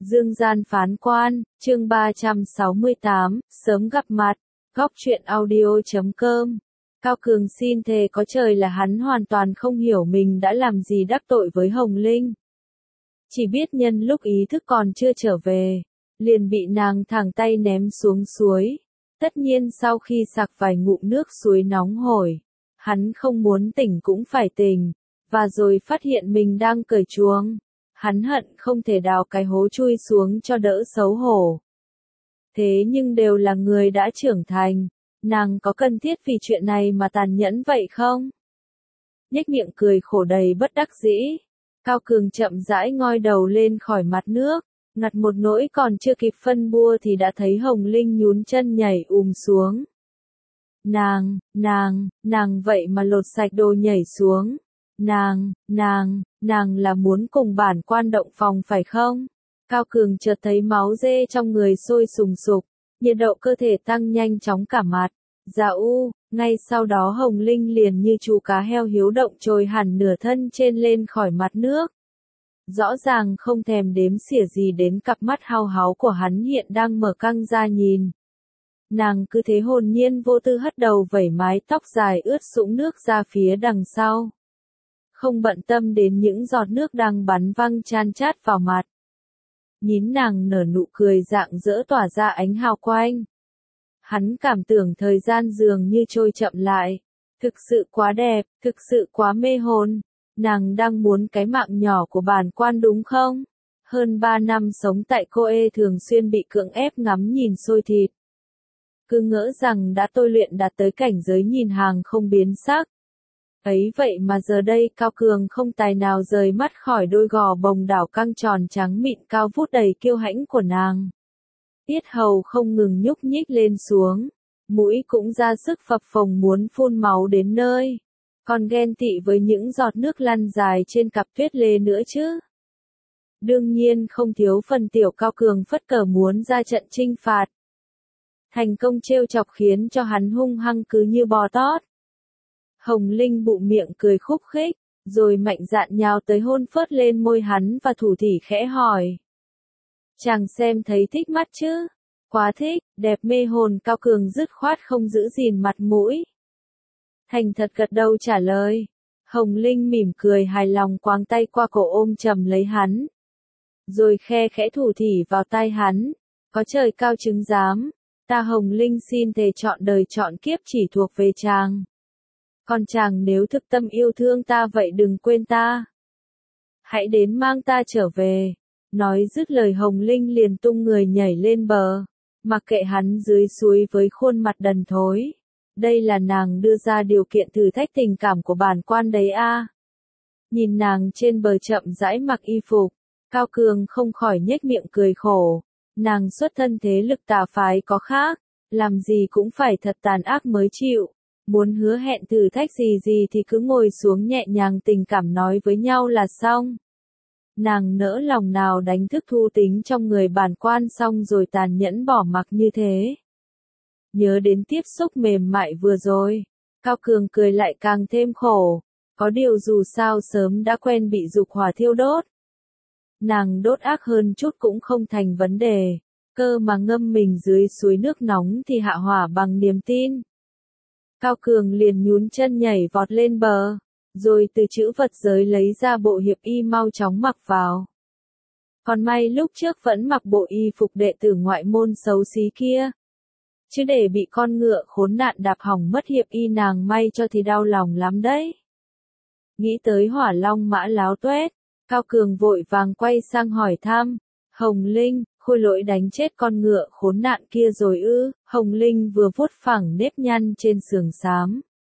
Dương gian phán quan, chương 368, sớm gặp mặt, góc truyện audio.com. Cao Cường xin thề có trời là hắn hoàn toàn không hiểu mình đã làm gì đắc tội với Hồng Linh. Chỉ biết nhân lúc ý thức còn chưa trở về, liền bị nàng thẳng tay ném xuống suối. Tất nhiên sau khi sặc vài ngụm nước suối nóng hổi, hắn không muốn tỉnh cũng phải tỉnh, và rồi phát hiện mình đang cởi chuông. Hắn hận không thể đào cái hố chui xuống cho đỡ xấu hổ. Thế nhưng đều là người đã trưởng thành, nàng có cần thiết vì chuyện này mà tàn nhẫn vậy không? Nhếch miệng cười khổ đầy bất đắc dĩ, Cao Cường chậm rãi ngoi đầu lên khỏi mặt nước, ngặt một nỗi còn chưa kịp phân bua thì đã thấy Hồng Linh nhún chân nhảy xuống. Nàng vậy mà lột sạch đồ nhảy xuống. Nàng là muốn cùng bản quan động phòng phải không? Cao Cường chợt thấy máu dê trong người sôi sùng sục, nhiệt độ cơ thể tăng nhanh chóng cả mặt. Dạ ngay sau đó Hồng Linh liền như chú cá heo hiếu động trồi hẳn nửa thân trên lên khỏi mặt nước. Rõ ràng không thèm đếm xỉa gì đến cặp mắt hao háo của hắn hiện đang mở căng ra nhìn. Nàng cứ thế hồn nhiên vô tư hất đầu vẩy mái tóc dài ướt sũng nước ra phía đằng sau. Không bận tâm đến những giọt nước đang bắn văng chan chát vào mặt. Nhìn nàng nở nụ cười rạng rỡ tỏa ra ánh hào quang. Hắn cảm tưởng thời gian dường như trôi chậm lại. Thực sự quá đẹp, thực sự quá mê hồn. Nàng đang muốn cái mạng nhỏ của bản quan đúng không? Hơn 3 năm sống tại Cô Ê thường xuyên bị cưỡng ép ngắm nhìn xôi thịt. Cứ ngỡ rằng đã tôi luyện đạt tới cảnh giới nhìn hàng không biến sắc. Ấy vậy mà giờ đây Cao Cường không tài nào rời mắt khỏi đôi gò bồng đảo căng tròn trắng mịn cao vút đầy kiêu hãnh của nàng. Tiết hầu không ngừng nhúc nhích lên xuống, mũi cũng ra sức phập phồng muốn phun máu đến nơi. Còn ghen tị với những giọt nước lăn dài trên cặp tuyết lê nữa chứ. Đương nhiên không thiếu phần tiểu Cao Cường phất cờ muốn ra trận chinh phạt. Thành công trêu chọc khiến cho hắn hung hăng cứ như bò tót. Hồng Linh bụng miệng cười khúc khích, rồi mạnh dạn nhào tới hôn phớt lên môi hắn và thủ thỉ khẽ hỏi. Chàng xem thấy thích mắt chứ? Quá thích, đẹp mê hồn. Cao Cường dứt khoát không giữ gìn mặt mũi. Thành thật gật đầu trả lời. Hồng Linh mỉm cười hài lòng quàng tay qua cổ ôm chầm lấy hắn. Rồi khe khẽ thủ thỉ vào tai hắn. Có trời cao chứng giám, ta Hồng Linh xin thề trọn đời trọn kiếp chỉ thuộc về chàng. Còn chàng nếu thực tâm yêu thương ta vậy đừng quên ta. Hãy đến mang ta trở về. Nói dứt lời Hồng Linh liền tung người nhảy lên bờ. Mặc kệ hắn dưới suối với khuôn mặt đần thối. Đây là nàng đưa ra điều kiện thử thách tình cảm của bản quan đấy a. Nhìn nàng trên bờ chậm rãi mặc y phục, Cao Cường không khỏi nhếch miệng cười khổ. Nàng xuất thân thế lực tà phái có khác, làm gì cũng phải thật tàn ác mới chịu. Muốn hứa hẹn thử thách gì thì cứ ngồi xuống nhẹ nhàng tình cảm nói với nhau là xong. Nàng nỡ lòng nào đánh thức thu tính trong người bản quan xong rồi tàn nhẫn bỏ mặc như thế. Nhớ đến tiếp xúc mềm mại vừa rồi, Cao Cường cười lại càng thêm khổ. Có điều dù sao sớm đã quen bị dục hỏa thiêu đốt. Nàng đốt ác hơn chút cũng không thành vấn đề. Cơ mà ngâm mình dưới suối nước nóng thì hạ hỏa bằng niềm tin. Cao Cường liền nhún chân nhảy vọt lên bờ, rồi từ trữ vật giới lấy ra bộ hiệp y mau chóng mặc vào. Còn may lúc trước vẫn mặc bộ y phục đệ tử ngoại môn xấu xí kia. Chứ để bị con ngựa khốn nạn đạp hỏng mất hiệp y nàng may cho thì đau lòng lắm đấy. Nghĩ tới Hỏa Long Mã láo tuét, Cao Cường vội vàng quay sang hỏi thăm, Hồng Linh, Khôi Lỗi đánh chết con ngựa khốn nạn kia rồi ư? Hồng Linh vừa vuốt phẳng nếp nhăn trên sườn xám,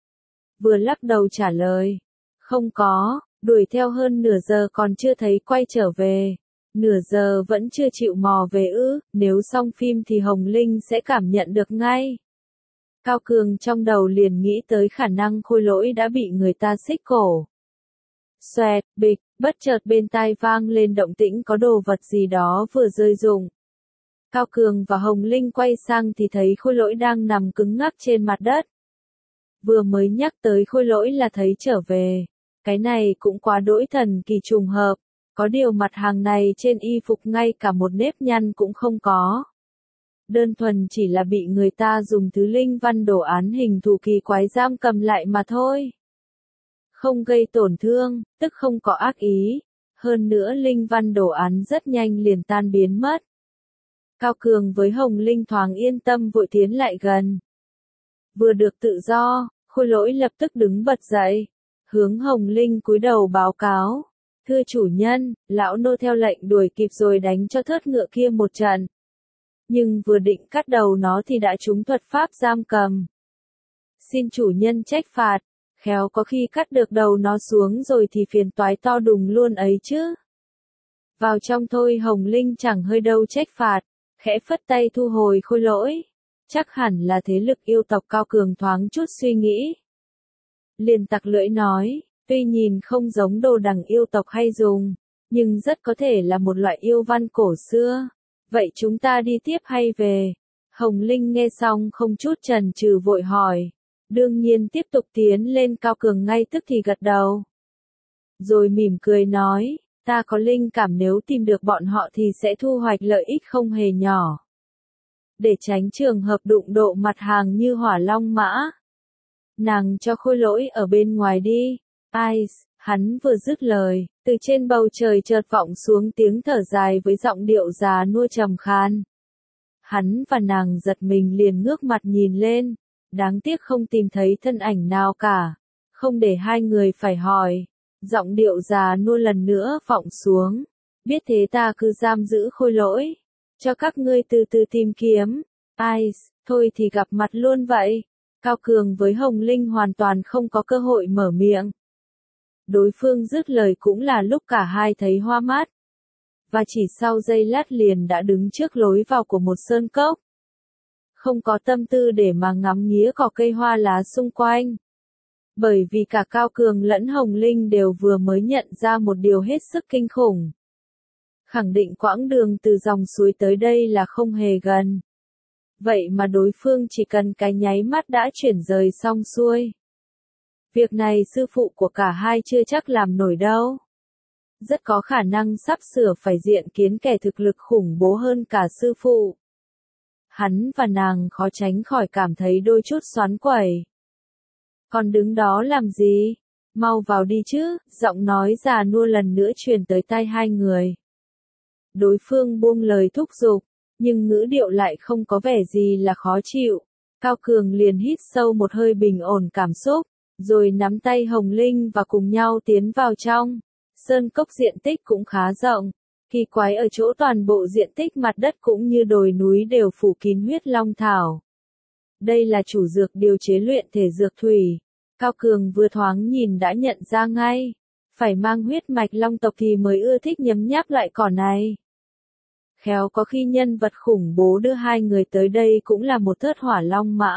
vừa lắc đầu trả lời, không có, đuổi theo hơn nửa giờ còn chưa thấy quay trở về. Nửa giờ vẫn chưa chịu mò về ư? Nếu xong phim thì Hồng Linh sẽ cảm nhận được ngay. Cao Cường trong đầu liền nghĩ tới khả năng Khôi Lỗi đã bị người ta xích cổ. Xoẹt, bịch, bất chợt bên tai vang lên động tĩnh có đồ vật gì đó vừa rơi rụng. Cao Cường và Hồng Linh quay sang thì thấy Khôi Lỗi đang nằm cứng ngắc trên mặt đất. Vừa mới nhắc tới Khôi Lỗi là thấy trở về. Cái này cũng quá đỗi thần kỳ trùng hợp. Có điều mặt hàng này trên y phục ngay cả một nếp nhăn cũng không có. Đơn thuần chỉ là bị người ta dùng thứ linh văn đồ án hình thù kỳ quái giam cầm lại mà thôi. Không gây tổn thương, tức không có ác ý. Hơn nữa linh văn đồ án rất nhanh liền tan biến mất. Cao Cường với Hồng Linh thoáng yên tâm vội tiến lại gần. Vừa được tự do, Khôi Lỗi lập tức đứng bật dậy, hướng Hồng Linh cúi đầu báo cáo. Thưa chủ nhân, lão nô theo lệnh đuổi kịp rồi đánh cho thớt ngựa kia một trận. Nhưng vừa định cắt đầu nó thì đã trúng thuật pháp giam cầm. Xin chủ nhân trách phạt, khéo có khi cắt được đầu nó xuống rồi thì phiền toái to đùng luôn ấy chứ. Vào trong thôi. Hồng Linh chẳng hơi đâu trách phạt, khẽ phất tay thu hồi Khôi Lỗi. Chắc hẳn là thế lực yêu tộc. Cao Cường thoáng chút suy nghĩ. Liền tặc lưỡi nói, tuy nhìn không giống đồ đằng yêu tộc hay dùng, nhưng rất có thể là một loại yêu văn cổ xưa. Vậy chúng ta đi tiếp hay về? Hồng Linh nghe xong không chút chần chừ vội hỏi. Đương nhiên tiếp tục tiến lên. Cao Cường ngay tức thì gật đầu. Rồi mỉm cười nói, ta có linh cảm nếu tìm được bọn họ thì sẽ thu hoạch lợi ích không hề nhỏ. Để tránh trường hợp đụng độ mặt hàng như Hỏa Long Mã, nàng cho Khôi Lỗi ở bên ngoài đi. Ai, hắn vừa dứt lời, từ trên bầu trời chợt vọng xuống tiếng thở dài với giọng điệu già nua trầm khan. Hắn và nàng giật mình liền ngước mặt nhìn lên, đáng tiếc không tìm thấy thân ảnh nào cả. Không để hai người phải hỏi, giọng điệu già nua lần nữa vọng xuống. Biết thế ta cứ giam giữ Khôi Lỗi, cho các ngươi từ từ tìm kiếm. Ai, thôi thì gặp mặt luôn vậy. Cao Cường với Hồng Linh hoàn toàn không có cơ hội mở miệng. Đối phương dứt lời cũng là lúc cả hai thấy hoa mắt. Và chỉ sau giây lát liền đã đứng trước lối vào của một sơn cốc. Không có tâm tư để mà ngắm nghía cỏ cây hoa lá xung quanh. Bởi vì cả Cao Cường lẫn Hồng Linh đều vừa mới nhận ra một điều hết sức kinh khủng. Khẳng định quãng đường từ dòng suối tới đây là không hề gần. Vậy mà đối phương chỉ cần cái nháy mắt đã chuyển rời xong xuôi. Việc này sư phụ của cả hai chưa chắc làm nổi đâu. Rất có khả năng sắp sửa phải diện kiến kẻ thực lực khủng bố hơn cả sư phụ. Hắn và nàng khó tránh khỏi cảm thấy đôi chút xoắn quẩy. Còn đứng đó làm gì? Mau vào đi chứ, giọng nói già nua lần nữa truyền tới tai hai người. Đối phương buông lời thúc giục, nhưng ngữ điệu lại không có vẻ gì là khó chịu. Cao Cường liền hít sâu một hơi bình ổn cảm xúc, rồi nắm tay Hồng Linh và cùng nhau tiến vào trong. Sơn cốc diện tích cũng khá rộng, kỳ quái ở chỗ toàn bộ diện tích mặt đất cũng như đồi núi đều phủ kín huyết long thảo. Đây là chủ dược điều chế luyện thể dược thủy. Cao Cường vừa thoáng nhìn đã nhận ra ngay, phải mang huyết mạch long tộc thì mới ưa thích nhấm nháp loại cỏ này. Khéo có khi nhân vật khủng bố đưa hai người tới đây cũng là một thớt Hỏa Long Mã.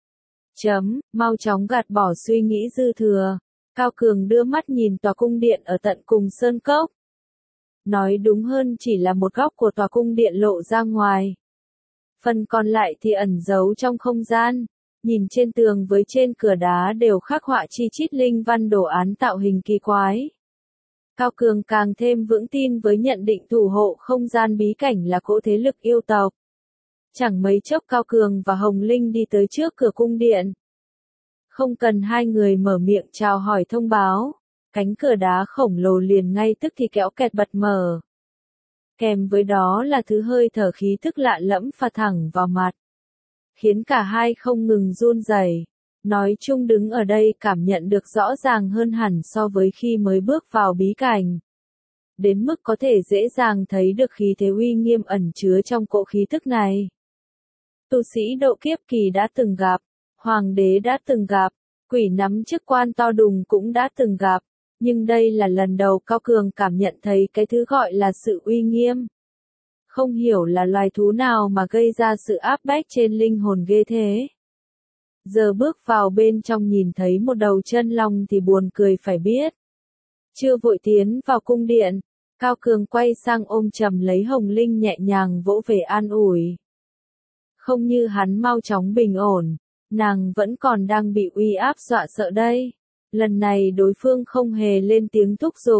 Mau chóng gạt bỏ suy nghĩ dư thừa. Cao Cường đưa mắt nhìn tòa cung điện ở tận cùng sơn cốc. Nói đúng hơn chỉ là một góc của tòa cung điện lộ ra ngoài. Phần còn lại thì ẩn giấu trong không gian. Nhìn trên tường với trên cửa đá đều khắc họa chi chít linh văn đồ án tạo hình kỳ quái. Cao Cường càng thêm vững tin với nhận định thủ hộ không gian bí cảnh là cỗ thế lực yêu tộc. Chẳng mấy chốc Cao Cường và Hồng Linh đi tới trước cửa cung điện. Không cần hai người mở miệng chào hỏi thông báo, cánh cửa đá khổng lồ liền ngay tức thì kéo kẹt bật mở. Kèm với đó là thứ hơi thở khí thức lạ lẫm phả thẳng vào mặt, khiến cả hai không ngừng run rẩy. Nói chung đứng ở đây cảm nhận được rõ ràng hơn hẳn so với khi mới bước vào bí cảnh. Đến mức có thể dễ dàng thấy được khí thế uy nghiêm ẩn chứa trong cỗ khí thức này. Tu sĩ độ kiếp kỳ đã từng gặp, hoàng đế đã từng gặp, quỷ nắm chức quan to đùng cũng đã từng gặp, nhưng đây là lần đầu Cao Cường cảm nhận thấy cái thứ gọi là sự uy nghiêm. Không hiểu là loài thú nào mà gây ra sự áp bách trên linh hồn ghê thế. Giờ bước vào bên trong nhìn thấy một đầu chân long thì buồn cười phải biết. Chưa vội tiến vào cung điện, Cao Cường quay sang ôm chầm lấy Hồng Linh nhẹ nhàng vỗ về an ủi. Không như hắn mau chóng bình ổn, nàng vẫn còn đang bị uy áp dọa sợ đây. Lần này đối phương không hề lên tiếng thúc giục,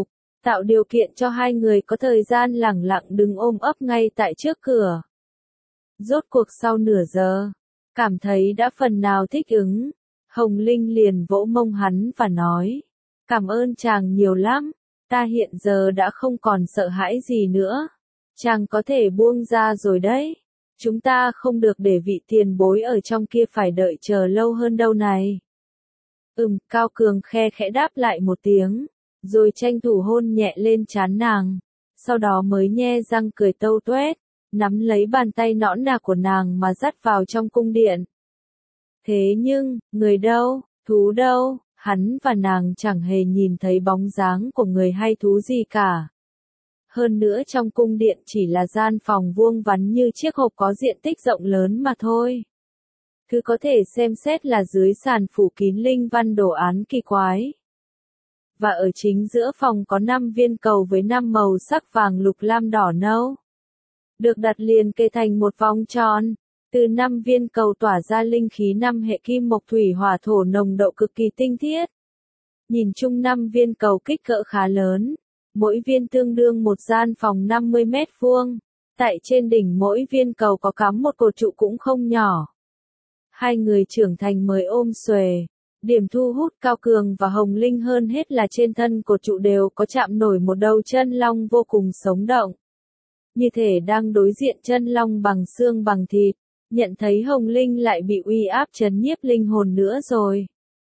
tạo điều kiện cho hai người có thời gian lẳng lặng đứng ôm ấp ngay tại trước cửa. Rốt cuộc sau nửa giờ, cảm thấy đã phần nào thích ứng, Hồng Linh liền vỗ mông hắn và nói, cảm ơn chàng nhiều lắm, ta hiện giờ đã không còn sợ hãi gì nữa, chàng có thể buông ra rồi đấy, chúng ta không được để vị tiền bối ở trong kia phải đợi chờ lâu hơn đâu này. Cao Cường khe khẽ đáp lại một tiếng, rồi tranh thủ hôn nhẹ lên trán nàng, sau đó mới nhe răng cười tâu tuét, nắm lấy bàn tay nõn nà của nàng mà dắt vào trong cung điện. Thế nhưng, người đâu, thú đâu, hắn và nàng chẳng hề nhìn thấy bóng dáng của người hay thú gì cả. Hơn nữa trong cung điện chỉ là gian phòng vuông vắn như chiếc hộp có diện tích rộng lớn mà thôi. Thứ có thể xem xét là dưới sàn phủ kín linh văn đồ án kỳ quái. Và ở chính giữa phòng có 5 viên cầu với 5 màu sắc vàng lục lam đỏ nâu. Được đặt liền kề thành một vòng tròn. Từ 5 viên cầu tỏa ra linh khí 5 hệ kim mộc thủy hỏa thổ nồng độ cực kỳ tinh khiết. Nhìn chung 5 viên cầu kích cỡ khá lớn. Mỗi viên tương đương một gian phòng 50 mét vuông. Tại trên đỉnh mỗi viên cầu có cắm một cột trụ cũng không nhỏ. Hai người trưởng thành mới ôm xuề. Điểm thu hút Cao Cường và Hồng Linh hơn hết là trên thân cột trụ đều có chạm nổi một đầu chân long vô cùng sống động. Như thể đang đối diện chân long bằng xương bằng thịt. Nhận thấy Hồng Linh lại bị uy áp trấn nhiếp linh hồn nữa rồi.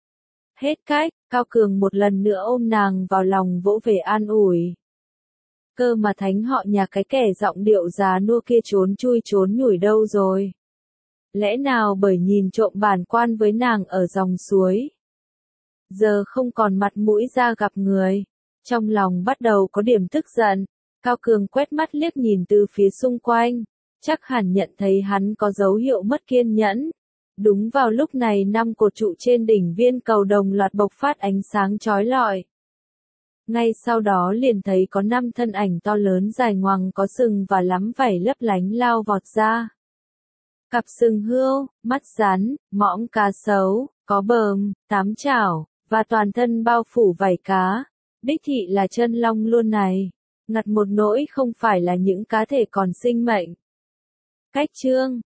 Hết cách, Cao Cường một lần nữa ôm nàng vào lòng vỗ về an ủi. Cơ mà thánh họ nhà cái kẻ giọng điệu già nua kia trốn chui trốn nhủi đâu rồi? Lẽ nào bởi nhìn trộm bản quan với nàng ở dòng suối? Giờ không còn mặt mũi ra gặp người. Trong lòng bắt đầu có điểm tức giận. Cao Cường quét mắt liếc nhìn từ phía xung quanh. Chắc hẳn nhận thấy hắn có dấu hiệu mất kiên nhẫn. Đúng vào lúc này 5 cột trụ trên đỉnh viên cầu đồng loạt bộc phát ánh sáng chói lọi. Ngay sau đó liền thấy có 5 thân ảnh to lớn dài ngoằng có sừng và lắm vảy lấp lánh lao vọt ra. Cặp sừng hươu, mắt rắn, mõm cá sấu, có bờm, 8 chảo, và toàn thân bao phủ vảy cá. Đích thị là chân long luôn này. Ngặt một nỗi không phải là những cá thể còn sinh mệnh. Cách chương